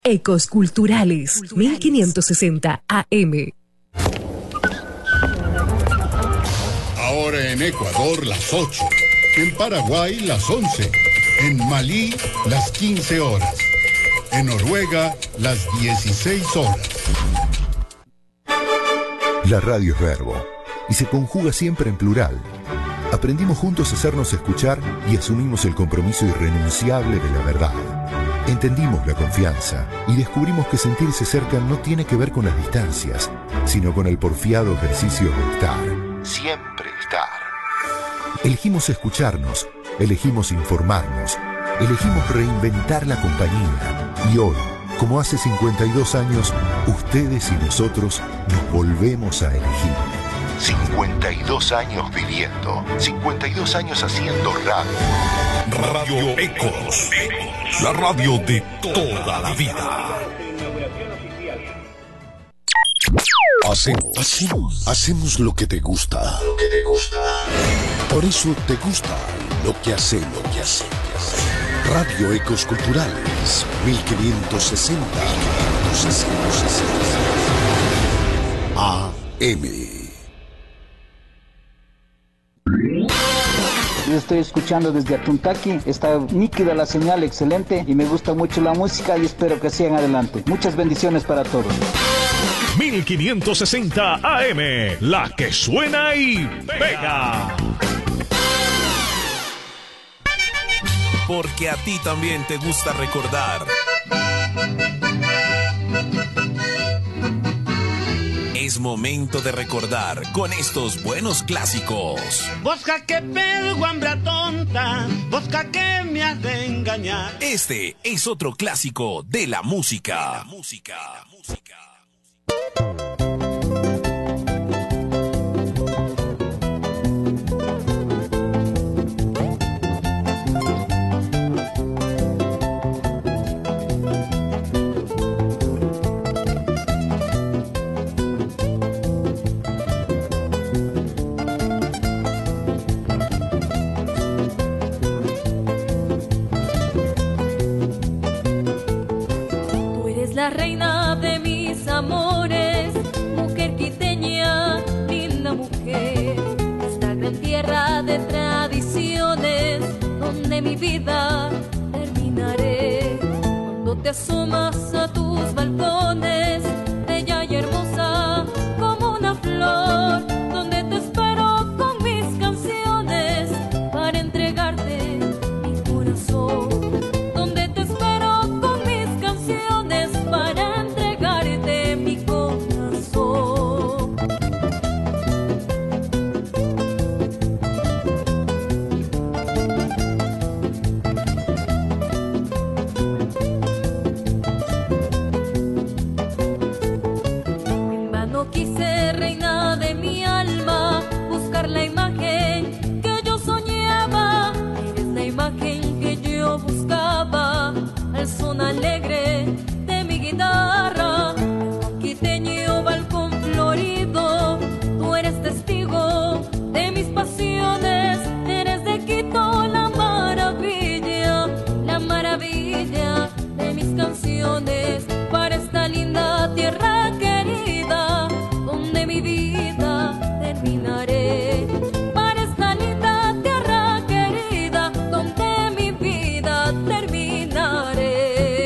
Ecos Culturales, 1560 AM. Ahora en Ecuador las 8, en Paraguay las 11, en Malí las 15 horas, en Noruega las 16 horas. La radio es verbo y se conjuga siempre en plural. Aprendimos juntos a hacernos escuchar y asumimos el compromiso irrenunciable de la verdad. Entendimos la confianza y descubrimos que sentirse cerca no tiene que ver con las distancias, sino con el porfiado ejercicio de estar. Siempre estar. Elegimos escucharnos, elegimos informarnos, elegimos reinventar la compañía. Y hoy, como hace 52 años, ustedes y nosotros nos volvemos a elegir. 52 años viviendo, 52 años haciendo radio. Radio Ecos, la radio de toda la vida. Hacemos lo que te gusta. Por eso te gusta lo que hacemos. Radio Ecos Culturales, 1560 AM. Yo estoy escuchando desde Atuntaqui, está nítida la señal, excelente, y me gusta mucho la música y espero que sigan adelante. Muchas bendiciones para todos. 1560 AM, la que suena y pega. Porque a ti también te gusta recordar. Es momento de recordar con estos buenos clásicos. Bosca que pedo, guambra tonta, bosca que me has de engañar. Este es otro clásico de la música. La reina de mis amores, mujer quiteña, linda mujer, esta gran tierra de tradiciones, donde mi vida terminaré. Cuando te asomas a tus balcones, bella y hermosa como una flor, donde te espero con mis canciones para entregarte mi corazón. Alegre de mi guitarra, quiteño balcón florido, tú eres testigo de mis pasiones, eres de Quito la maravilla de mis canciones, para esta linda tierra querida, donde mi vida terminaré. Para esta linda tierra querida, donde mi vida terminaré.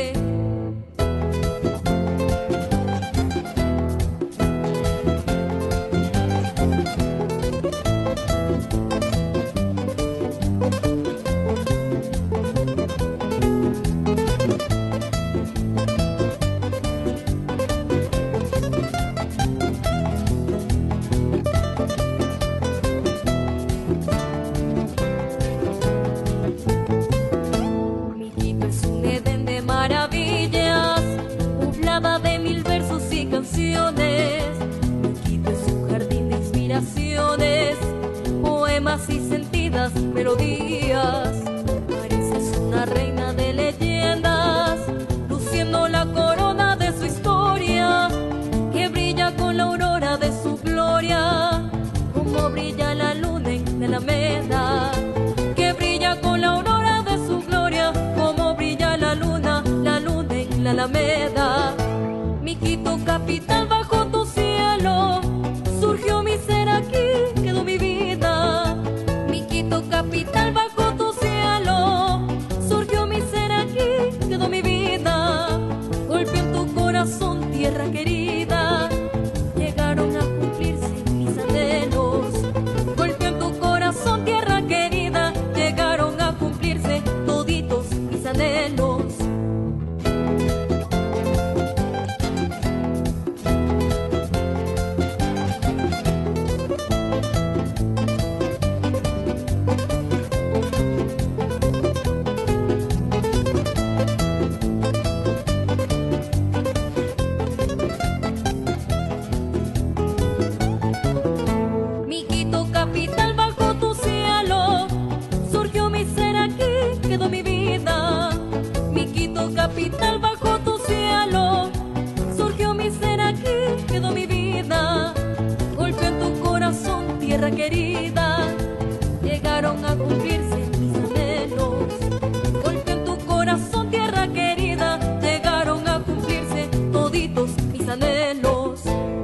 Quito es un jardín de inspiraciones, poemas y sentidas melodías. Pareces una reina de leyendas, luciendo la corona de su historia, que brilla con la aurora de su gloria, como brilla la luna en la Alameda, que brilla con la aurora de su gloria, como brilla la luna en la Alameda. Mi Quito capital, bajo tu cielo surgió mi ser, aquí quedó mi vida. Mi Quito capital, bajo tu cielo surgió mi ser, aquí quedó mi vida. Golpeó en tu corazón, tierra querida, llegaron a cumplirse mis anhelos. Golpeó en tu corazón, tierra querida, llegaron a cumplirse toditos mis anhelos. Capital, bajo tu cielo surgió mi ser, aquí quedó mi vida. Golpeó en tu corazón, tierra querida, llegaron a cumplirse mis anhelos. Golpeó en tu corazón, tierra querida, llegaron a cumplirse toditos mis anhelos.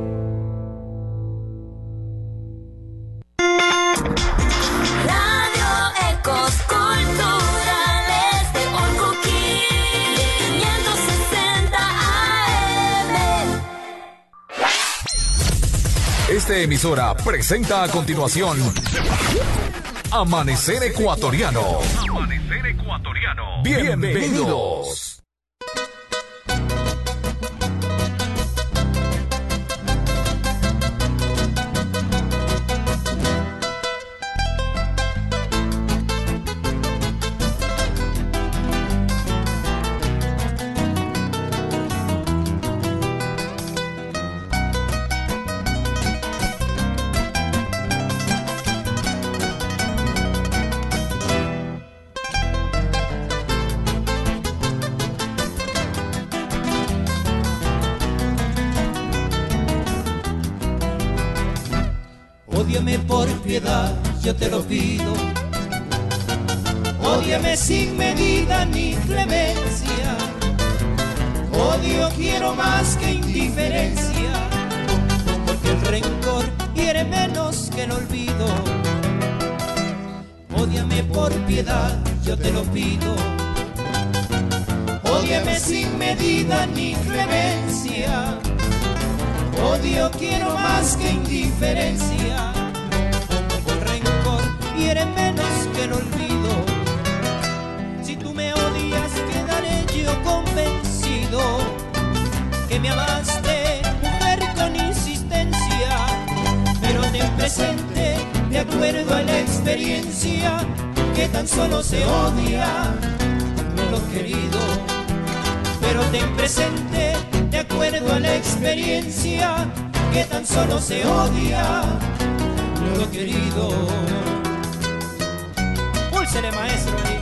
Esta emisora presenta a continuación Amanecer Ecuatoriano. Amanecer Ecuatoriano. Bienvenidos. Ódiame por piedad, yo te lo pido. Ódiame sin medida ni clemencia. Odio quiero más que indiferencia, porque el rencor hiere menos que el olvido. Ódiame por piedad, yo te lo pido. Ódiame sin medida ni clemencia. Odio quiero más que indiferencia, como el rencor hiere menos que el olvido. Si tú me odias, quedaré yo convencido que me amaste, mujer, con insistencia. Pero ten presente, de acuerdo a la experiencia, que tan solo se odia lo querido. Pero ten presente, de acuerdo a la experiencia, que tan solo se odia lo querido. Púlsele, maestro, ahí.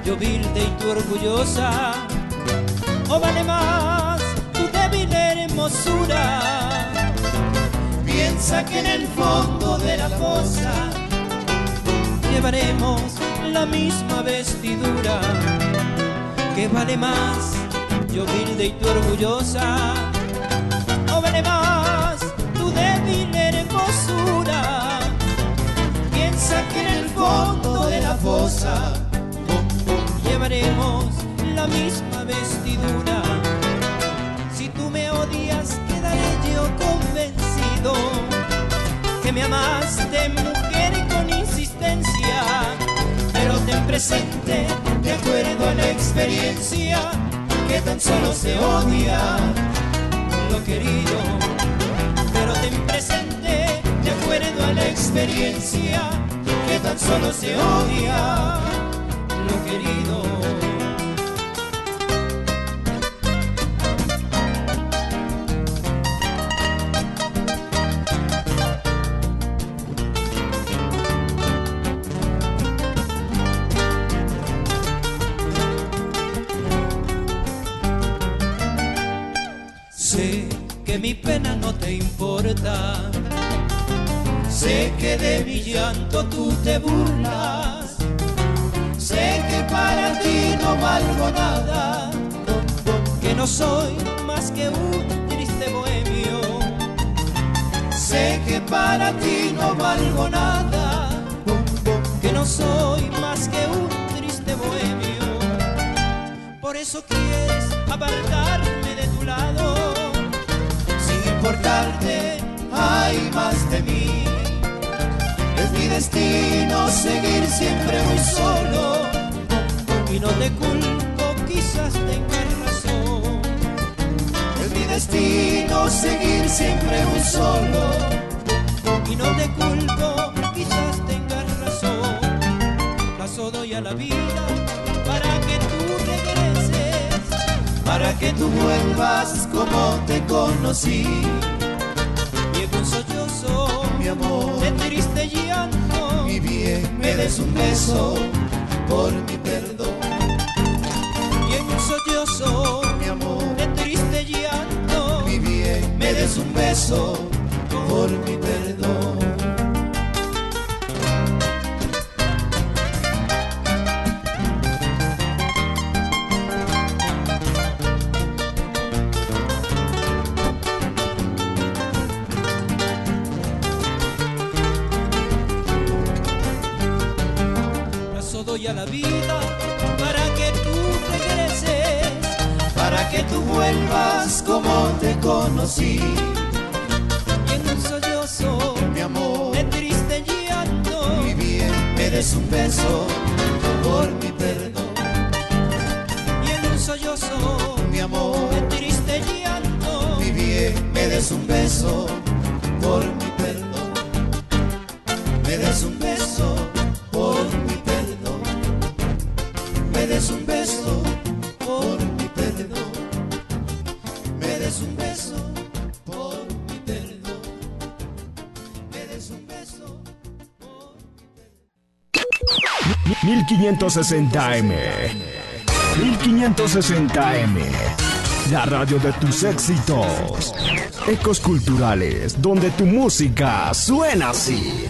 yo humilde y tú orgullosa, o vale más tu débil hermosura. Piensa que en el fondo de la fosa llevaremos la misma vestidura. ¿Qué vale más, yo humilde y tú orgullosa, o vale más tu débil hermosura? Piensa que en el fondo de la fosa llevaremos la misma vestidura. Si tú me odias, quedaré yo convencido que me amaste, mujer, con insistencia. Pero ten presente, de acuerdo a la experiencia, que tan solo se odia lo querido. Pero ten presente, de acuerdo a la experiencia, que tan solo se odia lo querido. Sé que mi pena no te importa, sé que de mi llanto tú te burlas, sé que para ti no valgo nada, que no soy más que un triste bohemio. Sé que para ti no valgo nada, que no soy más que un triste bohemio. Por eso quieres apartarme de tu lado, sin importarte hay más de mí. Es mi destino seguir siempre muy solo, y no te culpo, quizás tengas razón. Es mi destino seguir siempre muy solo, y no te culpo, quizás tengas razón. Paso doy a la vida para que tú regreses, para que tú vuelvas como te conocí. Llego un sollozo, mi amor, de triste llanto, mi bien, me des un beso por mi perdón. Llego un sollozo, mi amor, de triste llanto, mi bien, me des un beso por mi perdón. Doy a la vida para que tú regreses, para que tú vuelvas como te conocí. Y en un sollozo, mi amor, de triste llanto, mi bien, me des un beso por mi perdón. Y en un sollozo, mi amor, de triste llanto, mi bien, me des un beso por mi perdón. Me des un beso por mi perdón. Me des un beso por mi perdón. Me des un beso por mi perdón. Me des un beso por mi perdón. 1560M. 1560M. La radio de tus éxitos. Ecos culturales, donde tu música suena así.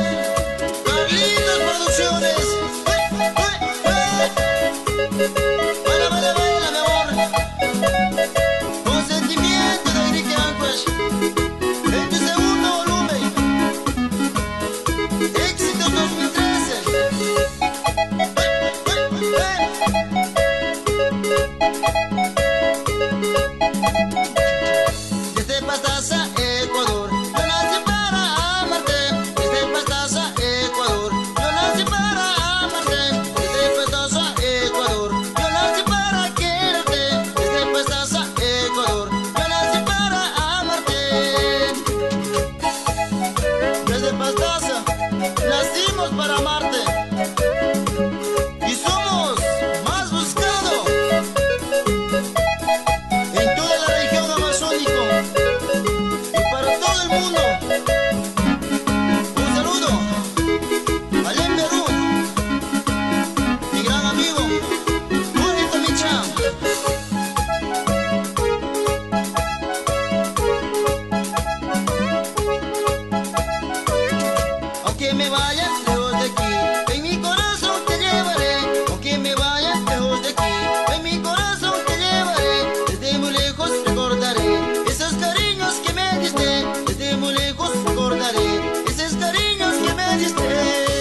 Carlitos Producciones. Baila, baila, baila, mi amor. Con sentimiento de Enrique Anguash. En tu segundo volumen. Éxitos 2013. Desde Pastaza, Ecuador, yo nací para amarte. Desde Pastaza, Ecuador, yo nací para amarte. Desde Pastaza, Ecuador, yo nací para quererte. Desde Pastaza, Ecuador, yo nací para amarte. Desde Pastaza, nacimos para amarte. Y somos más buscados en toda la región amazónica y para todo el mundo. Un saludo allá en Perú, mi gran amigo Julito Micha. Aunque me vaya lejos de aquí, en mi corazón te llevaré. Aunque me vaya lejos de aquí, en mi corazón te llevaré. Desde muy lejos recordaré esos cariños que me diste. Desde muy lejos recordaré esos cariños que me diste.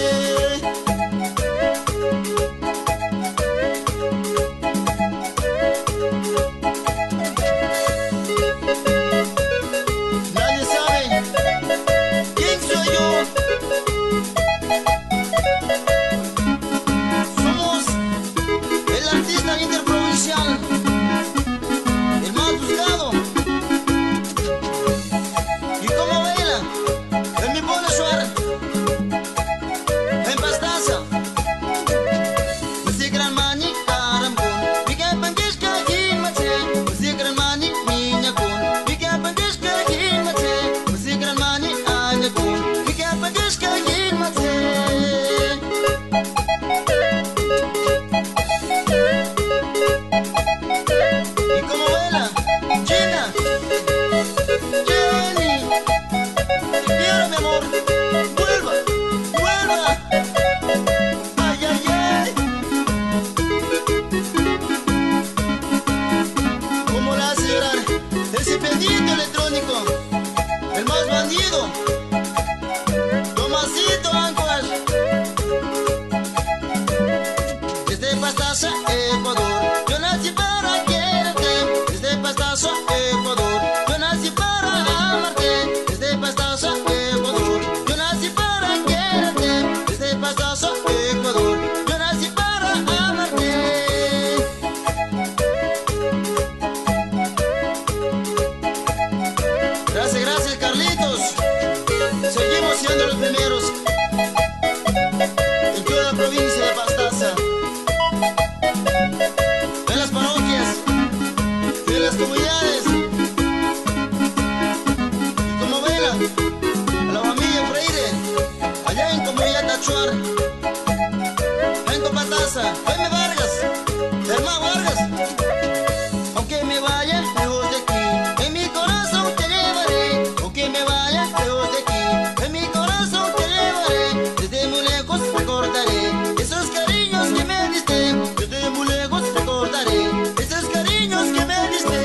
Nadie sabe quién soy yo. Somos el artista interprovincial, el más buscado. Y como baila, en mi pone suar, en Pastaza. Music gran mani arambun, mi que pandishka himate. Music gran mani niñakun, mi que pandishka himate. Music gran mani anyakun, mi que pandishka himate. Y como baila, Gina, Jenny, te quiero mi amor, vuelva, vuelva, ay, ay, ay. Como la hace llorar ese pendiente electrónico, el más bandido, Tomasito Anguash. Desde Pastaza, Ecuador, yo nací para quererte. Desde Pastaza, Ecuador, yo nací para amarte. Desde Pastaza, Ecuador, yo nací para quererte. Desde Pastaza, Ecuador, yo nací para amarte. Gracias, gracias, Carlitos. Seguimos siendo los primeros en toda la provincia de Pastaza, en las parroquias, en las comunidades. Y como vela, a la familia Freire, allá en Comunidad Tachuar, en Copataza, Jaime Vargas, Germán Vargas. Aunque me vaya lejos de aquí, en mi corazón te llevaré. Aunque me vaya lejos de aquí, en mi corazón te llevaré. Desde muy lejos recordaré esos cariños que me diste. Desde muy lejos recordaré esos cariños que me diste.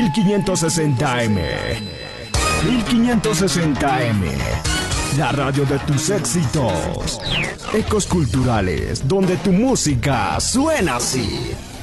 1560M. 1560M. La radio de tus éxitos. Ecos Culturales, donde tu música suena así.